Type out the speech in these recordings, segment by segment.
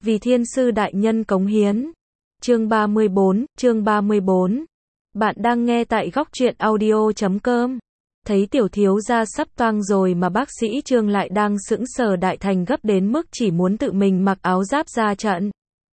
Vì thiên sư đại nhân cống hiến. Chương 34. Bạn đang nghe tại góc truyện audio.com. Thấy tiểu thiếu gia sắp toang rồi mà bác sĩ Trương lại đang sững sờ, Đại Thành gấp đến mức chỉ muốn tự mình mặc áo giáp ra trận.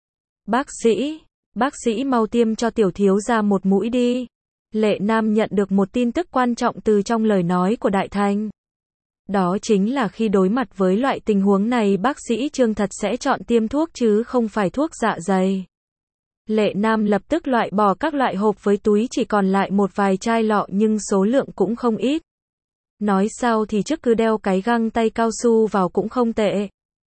Bác sĩ mau tiêm cho tiểu thiếu gia một mũi đi. Lệ Nam nhận được một tin tức quan trọng từ trong lời nói của Đại Thành. Đó chính là khi đối mặt với loại tình huống này, bác sĩ Trương thật sẽ chọn tiêm thuốc chứ không phải thuốc dạ dày. Lệ Nam lập tức loại bỏ các loại hộp với túi, chỉ còn lại một vài chai lọ nhưng số lượng cũng không ít. Nói sao thì trước cứ đeo cái găng tay cao su vào cũng không tệ.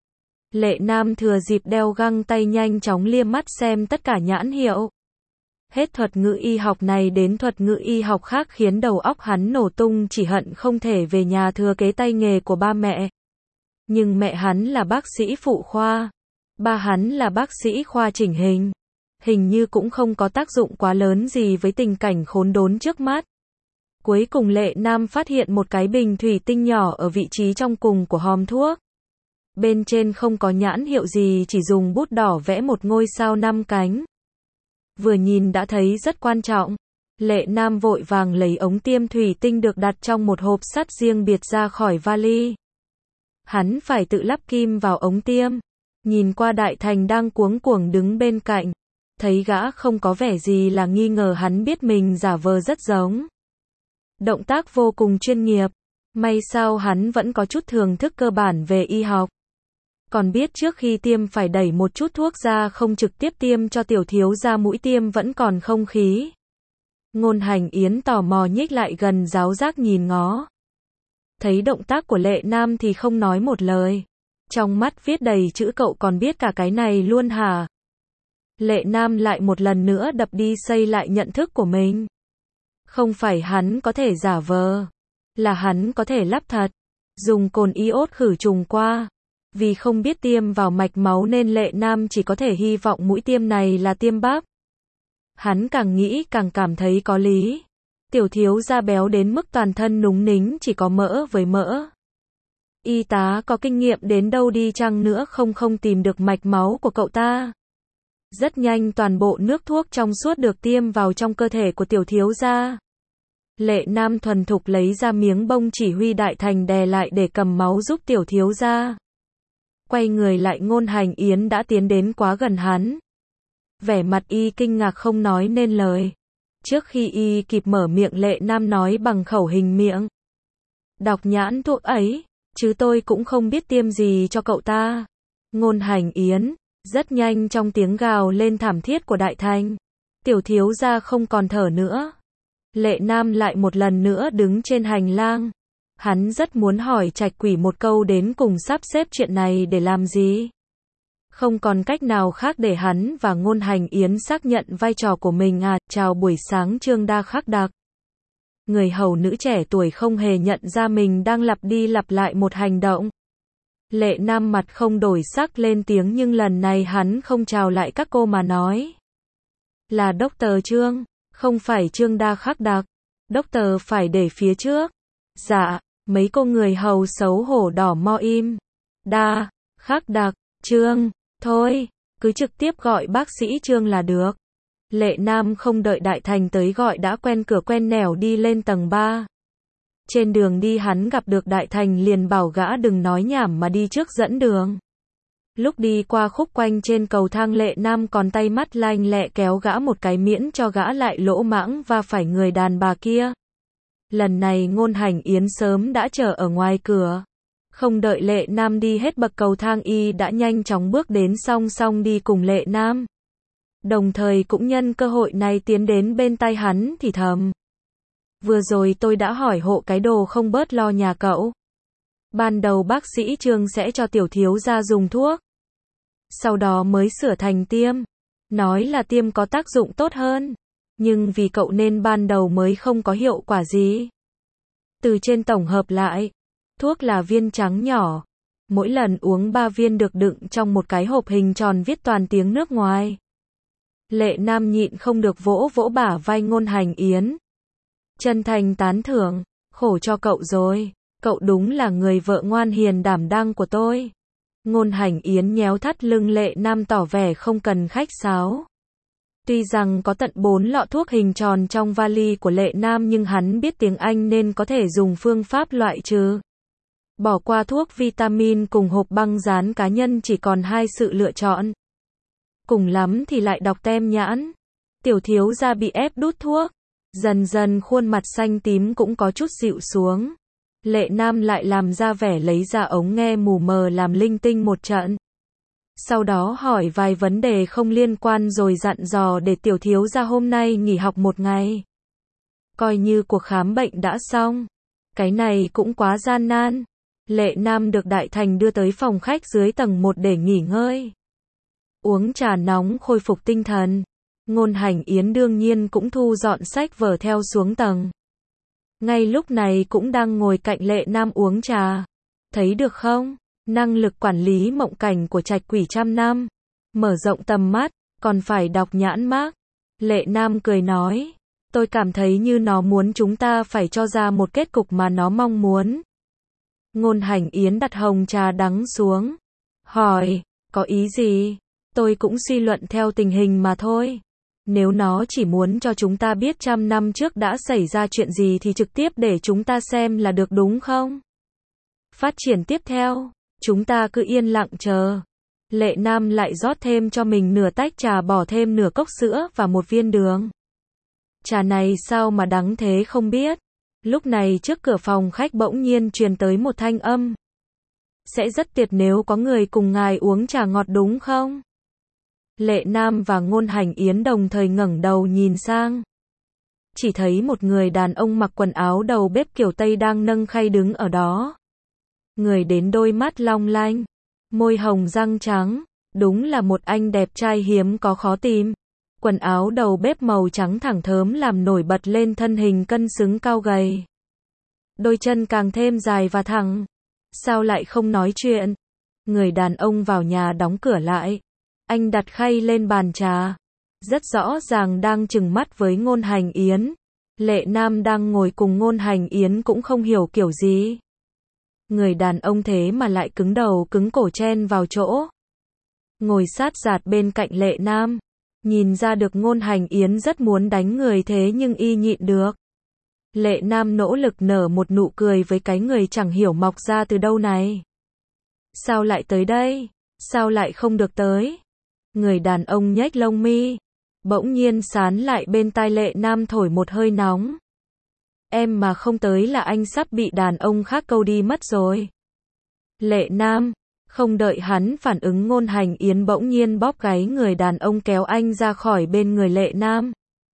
Lệ Nam thừa dịp đeo găng tay nhanh chóng liếc mắt xem tất cả nhãn hiệu. Hết thuật ngữ y học này đến thuật ngữ y học khác khiến đầu óc hắn nổ tung, chỉ hận không thể về nhà thừa kế tay nghề của ba mẹ. Nhưng mẹ hắn là bác sĩ phụ khoa, ba hắn là bác sĩ khoa chỉnh hình. Hình như cũng không có tác dụng quá lớn gì với tình cảnh khốn đốn trước mắt. Cuối cùng Lệ Nam phát hiện một cái bình thủy tinh nhỏ ở vị trí trong cùng của hòm thuốc. Bên trên không có nhãn hiệu gì, chỉ dùng bút đỏ vẽ một ngôi sao 5 cánh. Vừa nhìn đã thấy rất quan trọng. Lệ Nam vội vàng lấy ống tiêm thủy tinh được đặt trong một hộp sắt riêng biệt ra khỏi vali. Hắn phải tự lắp kim vào ống tiêm. Nhìn qua Đại Thành đang cuống cuồng đứng bên cạnh. Thấy gã không có vẻ gì là nghi ngờ, hắn biết mình giả vờ rất giống. Động tác vô cùng chuyên nghiệp. May sao hắn vẫn có chút thưởng thức cơ bản về y học. Còn biết trước khi tiêm phải đẩy một chút thuốc ra, không trực tiếp tiêm cho tiểu thiếu gia, mũi tiêm vẫn còn không khí. Ngôn Hành Yến tò mò nhích lại gần giáo giác nhìn ngó. Thấy động tác của Lệ Nam thì không nói một lời. Trong mắt viết đầy chữ cậu còn biết cả cái này luôn hả? Lệ Nam lại một lần nữa đập đi xây lại nhận thức của mình. Không phải hắn có thể giả vờ, là hắn có thể lắp thật. Dùng cồn iốt khử trùng qua. Vì không biết tiêm vào mạch máu nên Lệ Nam chỉ có thể hy vọng mũi tiêm này là tiêm bắp. Hắn càng nghĩ càng cảm thấy có lý. Tiểu thiếu gia béo đến mức toàn thân núng nính, chỉ có mỡ với mỡ. Y tá có kinh nghiệm đến đâu đi chăng nữa không tìm được mạch máu của cậu ta. Rất nhanh toàn bộ nước thuốc trong suốt được tiêm vào trong cơ thể của tiểu thiếu gia. Lệ Nam thuần thục lấy ra miếng bông, chỉ huy Đại Thành đè lại để cầm máu giúp tiểu thiếu gia. Quay người lại, Ngôn Hành Yến đã tiến đến quá gần hắn. Vẻ mặt y kinh ngạc không nói nên lời. Trước khi y kịp mở miệng, Lệ Nam nói bằng khẩu hình miệng. Đọc nhãn thuốc ấy, chứ tôi cũng không biết tiêm gì cho cậu ta. Ngôn Hành Yến. Rất nhanh trong tiếng gào lên thảm thiết của Đại Thành, tiểu thiếu gia không còn thở nữa. Lệ Nam lại một lần nữa đứng trên hành lang. Hắn rất muốn hỏi Trạch Quỷ một câu đến cùng sắp xếp chuyện này để làm gì. Không còn cách nào khác để hắn và Ngôn Hành Yến xác nhận vai trò của mình à. Chào buổi sáng Trương Đa Khắc Đặc. Người hầu nữ trẻ tuổi không hề nhận ra mình đang lặp đi lặp lại một hành động. Lệ Nam mặt không đổi sắc lên tiếng, nhưng lần này hắn không chào lại các cô mà nói. Là Dr. Trương, không phải Trương Đa Khắc Đặc. Dr. phải để phía trước. Dạ, mấy cô người hầu xấu hổ đỏ mo im. Đa Khắc Đặc, Trương, thôi, cứ trực tiếp gọi bác sĩ Trương là được. Lệ Nam không đợi Đại Thành tới gọi đã quen cửa quen nẻo đi lên tầng 3. Trên đường đi hắn gặp được Đại Thành liền bảo gã đừng nói nhảm mà đi trước dẫn đường. Lúc đi qua khúc quanh trên cầu thang, Lệ Nam còn tay mắt lanh lẹ kéo gã một cái miễn cho gã lại lỗ mãng và phải người đàn bà kia. Lần này Ngôn Hành Yến sớm đã chờ ở ngoài cửa. Không đợi Lệ Nam đi hết bậc cầu thang, y đã nhanh chóng bước đến song song đi cùng Lệ Nam. Đồng thời cũng nhân cơ hội này tiến đến bên tai hắn thì thầm. Vừa rồi tôi đã hỏi hộ cái đồ không bớt lo nhà cậu. Ban đầu bác sĩ Trương sẽ cho tiểu thiếu gia dùng thuốc. Sau đó mới sửa thành tiêm. Nói là tiêm có tác dụng tốt hơn. Nhưng vì cậu nên ban đầu mới không có hiệu quả gì. Từ trên tổng hợp lại, thuốc là viên trắng nhỏ. Mỗi lần uống 3 viên được đựng trong một cái hộp hình tròn viết toàn tiếng nước ngoài. Lệ Nam nhịn không được vỗ vỗ bả vai Ngôn Hành Yến. Chân thành tán thưởng, khổ cho cậu rồi, cậu đúng là người vợ ngoan hiền đảm đang của tôi. Ngôn Hành Yến nhéo thắt lưng Lệ Nam tỏ vẻ không cần khách sáo. Tuy rằng có tận 4 lọ thuốc hình tròn trong vali của Lệ Nam nhưng hắn biết tiếng Anh nên có thể dùng phương pháp loại trừ. Bỏ qua thuốc vitamin cùng hộp băng dán cá nhân chỉ còn 2 sự lựa chọn. Cùng lắm thì lại đọc tem nhãn. Tiểu thiếu gia bị ép đút thuốc. Dần dần khuôn mặt xanh tím cũng có chút dịu xuống. Lệ Nam lại làm ra vẻ lấy ra ống nghe mù mờ làm linh tinh một trận. Sau đó hỏi vài vấn đề không liên quan rồi dặn dò để tiểu thiếu gia hôm nay nghỉ học một ngày. Coi như cuộc khám bệnh đã xong. Cái này cũng quá gian nan. Lệ Nam được Đại Thành đưa tới phòng khách dưới tầng 1 để nghỉ ngơi. Uống trà nóng khôi phục tinh thần. Ngôn Hành Yến đương nhiên cũng thu dọn sách vở theo xuống tầng. Ngay lúc này cũng đang ngồi cạnh Lệ Nam uống trà. Thấy được không? Năng lực quản lý mộng cảnh của Trạch Quỷ trăm năm. Mở rộng tầm mắt, còn phải đọc nhãn mác. Lệ Nam cười nói. Tôi cảm thấy như nó muốn chúng ta phải cho ra một kết cục mà nó mong muốn. Ngôn Hành Yến đặt hồng trà đắng xuống. Hỏi, có ý gì? Tôi cũng suy luận theo tình hình mà thôi. Nếu nó chỉ muốn cho chúng ta biết 100 năm trước đã xảy ra chuyện gì thì trực tiếp để chúng ta xem là được đúng không? Phát triển tiếp theo, chúng ta cứ yên lặng chờ. Lệ Nam lại rót thêm cho mình nửa tách trà, bỏ thêm nửa cốc sữa và một viên đường. Trà này sao mà đắng thế không biết. Lúc này trước cửa phòng khách bỗng nhiên truyền tới một thanh âm. Sẽ rất tuyệt nếu có người cùng ngài uống trà ngọt đúng không? Lệ Nam và Ngôn Hành Yến đồng thời ngẩng đầu nhìn sang. Chỉ thấy một người đàn ông mặc quần áo đầu bếp kiểu Tây đang nâng khay đứng ở đó. Người đến đôi mắt long lanh, môi hồng răng trắng, đúng là một anh đẹp trai hiếm có khó tìm. Quần áo đầu bếp màu trắng thẳng thớm làm nổi bật lên thân hình cân xứng cao gầy. Đôi chân càng thêm dài và thẳng. Sao lại không nói chuyện? Người đàn ông vào nhà đóng cửa lại. Anh đặt khay lên bàn trà. Rất rõ ràng đang trừng mắt với Ngôn Hành Yến. Lệ Nam đang ngồi cùng Ngôn Hành Yến cũng không hiểu kiểu gì. Người đàn ông thế mà lại cứng đầu cứng cổ chen vào chỗ. Ngồi sát dạt bên cạnh Lệ Nam. Nhìn ra được Ngôn Hành Yến rất muốn đánh người thế nhưng y nhịn được. Lệ Nam nỗ lực nở một nụ cười với cái người chẳng hiểu mọc ra từ đâu này. Sao lại tới đây? Sao lại không được tới? Người đàn ông nhếch lông mi. Bỗng nhiên sán lại bên tai Lệ Nam thổi một hơi nóng. Em mà không tới là anh sắp bị đàn ông khác câu đi mất rồi. Lệ Nam. Không đợi hắn phản ứng Ngôn Hành Yến bỗng nhiên bóp gáy người đàn ông kéo anh ra khỏi bên người Lệ Nam.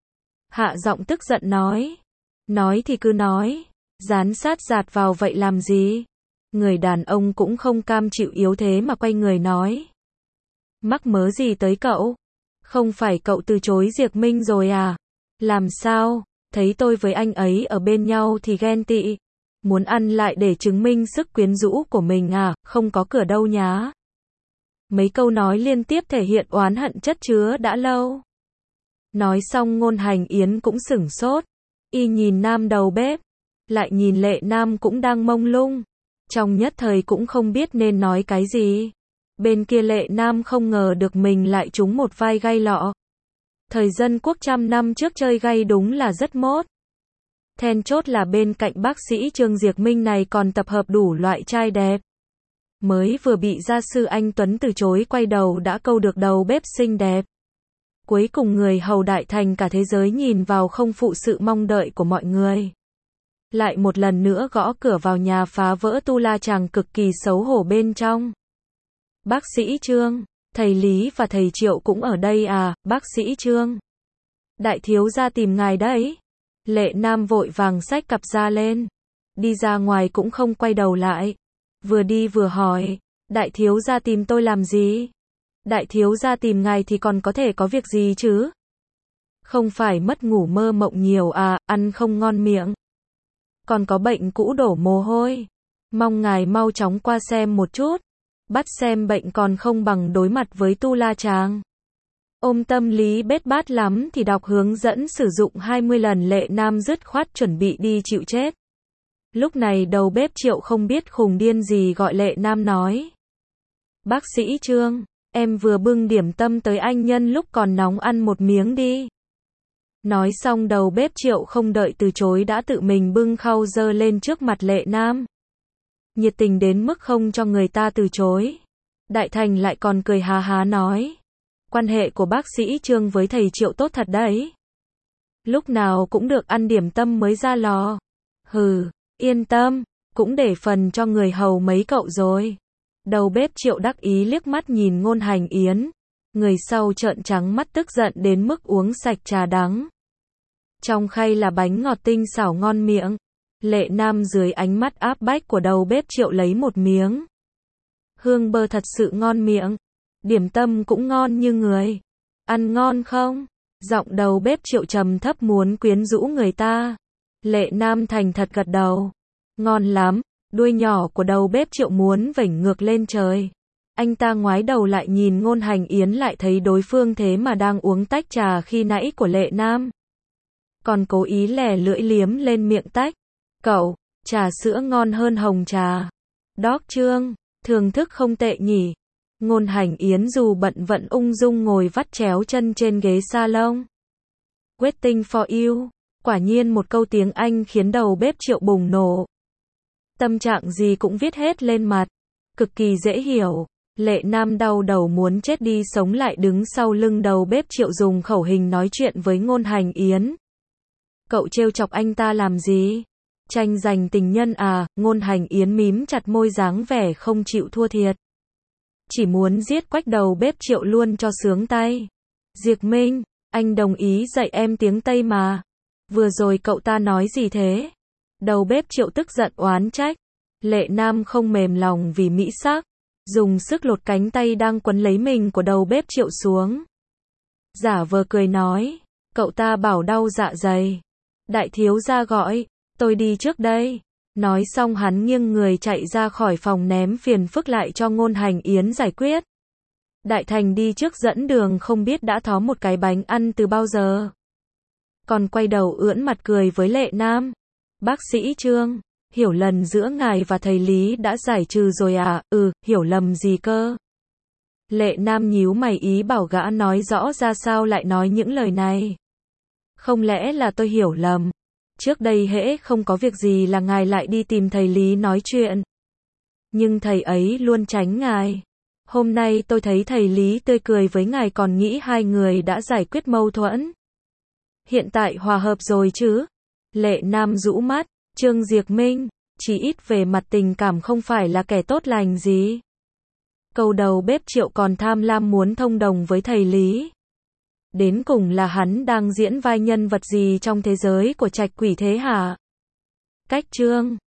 Hạ giọng tức giận nói. Nói thì cứ nói. Dán sát dạt vào vậy làm gì? Người đàn ông cũng không cam chịu yếu thế mà quay người nói. Mắc mớ gì tới cậu? Không phải cậu từ chối Diệp Minh rồi à? Làm sao? Thấy tôi với anh ấy ở bên nhau thì ghen tị. Muốn ăn lại để chứng minh sức quyến rũ của mình à? Không có cửa đâu nhá. Mấy câu nói liên tiếp thể hiện oán hận chất chứa đã lâu. Nói xong Ngôn Hành Yến cũng sửng sốt. Y nhìn nam đầu bếp. Lại nhìn Lệ Nam cũng đang mông lung. Trong nhất thời cũng không biết nên nói cái gì. Bên kia Lệ Nam không ngờ được mình lại trúng một vai gai lọ. Thời dân quốc 100 năm trước chơi gai đúng là rất mốt. Then chốt là bên cạnh bác sĩ Trương Diệp Minh này còn tập hợp đủ loại trai đẹp. Mới vừa bị gia sư anh Tuấn từ chối quay đầu đã câu được đầu bếp xinh đẹp. Cuối cùng người hầu Đại Thành cả thế giới nhìn vào không phụ sự mong đợi của mọi người. Lại một lần nữa gõ cửa vào nhà phá vỡ tu la chàng cực kỳ xấu hổ bên trong. Bác sĩ Trương, thầy Lý và thầy Triệu cũng ở đây à? Bác sĩ Trương, đại thiếu gia tìm ngài đấy. Lệ Nam vội vàng xách cặp ra lên. Đi ra ngoài cũng không quay đầu lại. Vừa đi vừa hỏi, đại thiếu gia tìm tôi làm gì? Đại thiếu gia tìm ngài thì còn có thể có việc gì chứ? Không phải mất ngủ mơ mộng nhiều à, ăn không ngon miệng. Còn có bệnh cũ đổ mồ hôi. Mong ngài mau chóng qua xem một chút. Bắt xem bệnh còn không bằng đối mặt với tu la chàng. Ôm tâm lý bết bát lắm thì đọc hướng dẫn sử dụng 20 lần. Lệ Nam dứt khoát chuẩn bị đi chịu chết. Lúc này đầu bếp Triệu không biết khùng điên gì gọi Lệ Nam nói. Bác sĩ Trương, em vừa bưng điểm tâm tới anh nhân lúc còn nóng ăn một miếng đi. Nói xong đầu bếp Triệu không đợi từ chối đã tự mình bưng khâu dơ lên trước mặt Lệ Nam. Nhiệt tình đến mức không cho người ta từ chối. Đại Thành lại còn cười hà há nói. Quan hệ của bác sĩ Trương với thầy Triệu tốt thật đấy. Lúc nào cũng được ăn điểm tâm mới ra lò. Hừ, yên tâm, cũng để phần cho người hầu mấy cậu rồi. Đầu bếp Triệu đắc ý liếc mắt nhìn Ngôn Hành Yến. Người sau trợn trắng mắt tức giận đến mức uống sạch trà đắng. Trong khay là bánh ngọt tinh xảo ngon miệng. Lệ Nam dưới ánh mắt áp bách của đầu bếp Triệu lấy một miếng. Hương bơ thật sự ngon miệng. Điểm tâm cũng ngon như người. Ăn ngon không? Giọng đầu bếp Triệu trầm thấp muốn quyến rũ người ta. Lệ Nam thành thật gật đầu. Ngon lắm. Đuôi nhỏ của đầu bếp Triệu muốn vểnh ngược lên trời. Anh ta ngoái đầu lại nhìn Ngôn Hành Yến lại thấy đối phương thế mà đang uống tách trà khi nãy của Lệ Nam. Còn cố ý lè lưỡi liếm lên miệng tách. Cậu, trà sữa ngon hơn hồng trà. Doc Trương, thưởng thức không tệ nhỉ. Ngôn Hành Yến dù bận vẫn ung dung ngồi vắt chéo chân trên ghế salon. Waiting for you. Quả nhiên một câu tiếng Anh khiến đầu bếp Triệu bùng nổ. Tâm trạng gì cũng viết hết lên mặt. Cực kỳ dễ hiểu. Lệ Nam đau đầu muốn chết đi sống lại đứng sau lưng đầu bếp Triệu dùng khẩu hình nói chuyện với Ngôn Hành Yến. Cậu trêu chọc anh ta làm gì? Tranh giành tình nhân à? Ngôn Hành Yến mím chặt môi dáng vẻ không chịu thua thiệt. Chỉ muốn giết quách đầu bếp Triệu luôn cho sướng tay. Diệc Minh, anh đồng ý dạy em tiếng Tây mà. Vừa rồi cậu ta nói gì thế? Đầu bếp Triệu tức giận oán trách. Lệ Nam không mềm lòng vì mỹ sắc. Dùng sức lột cánh tay đang quấn lấy mình của đầu bếp Triệu xuống. Giả vờ cười nói. Cậu ta bảo đau dạ dày. Đại thiếu gia gọi. Tôi đi trước đây. Nói xong hắn nghiêng người chạy ra khỏi phòng ném phiền phức lại cho Ngôn Hành Yến giải quyết. Đại Thành đi trước dẫn đường không biết đã thó một cái bánh ăn từ bao giờ. Còn quay đầu ưỡn mặt cười với Lệ Nam. Bác sĩ Trương, hiểu lầm giữa ngài và thầy Lý đã giải trừ rồi à? Hiểu lầm gì cơ? Lệ Nam nhíu mày ý bảo gã nói rõ ra sao lại nói những lời này. Không lẽ là tôi hiểu lầm? Trước đây hễ không có việc gì là ngài lại đi tìm thầy Lý nói chuyện. Nhưng thầy ấy luôn tránh ngài. Hôm nay tôi thấy thầy Lý tươi cười với ngài còn nghĩ hai người đã giải quyết mâu thuẫn. Hiện tại hòa hợp rồi chứ? Lệ Nam rũ mắt, Trương Diệc Minh, chỉ ít về mặt tình cảm không phải là kẻ tốt lành gì. Câu đầu bếp Triệu còn tham lam muốn thông đồng với thầy Lý. Đến cùng là hắn đang diễn vai nhân vật gì trong thế giới của trạch quỷ thế hả? Cách Trương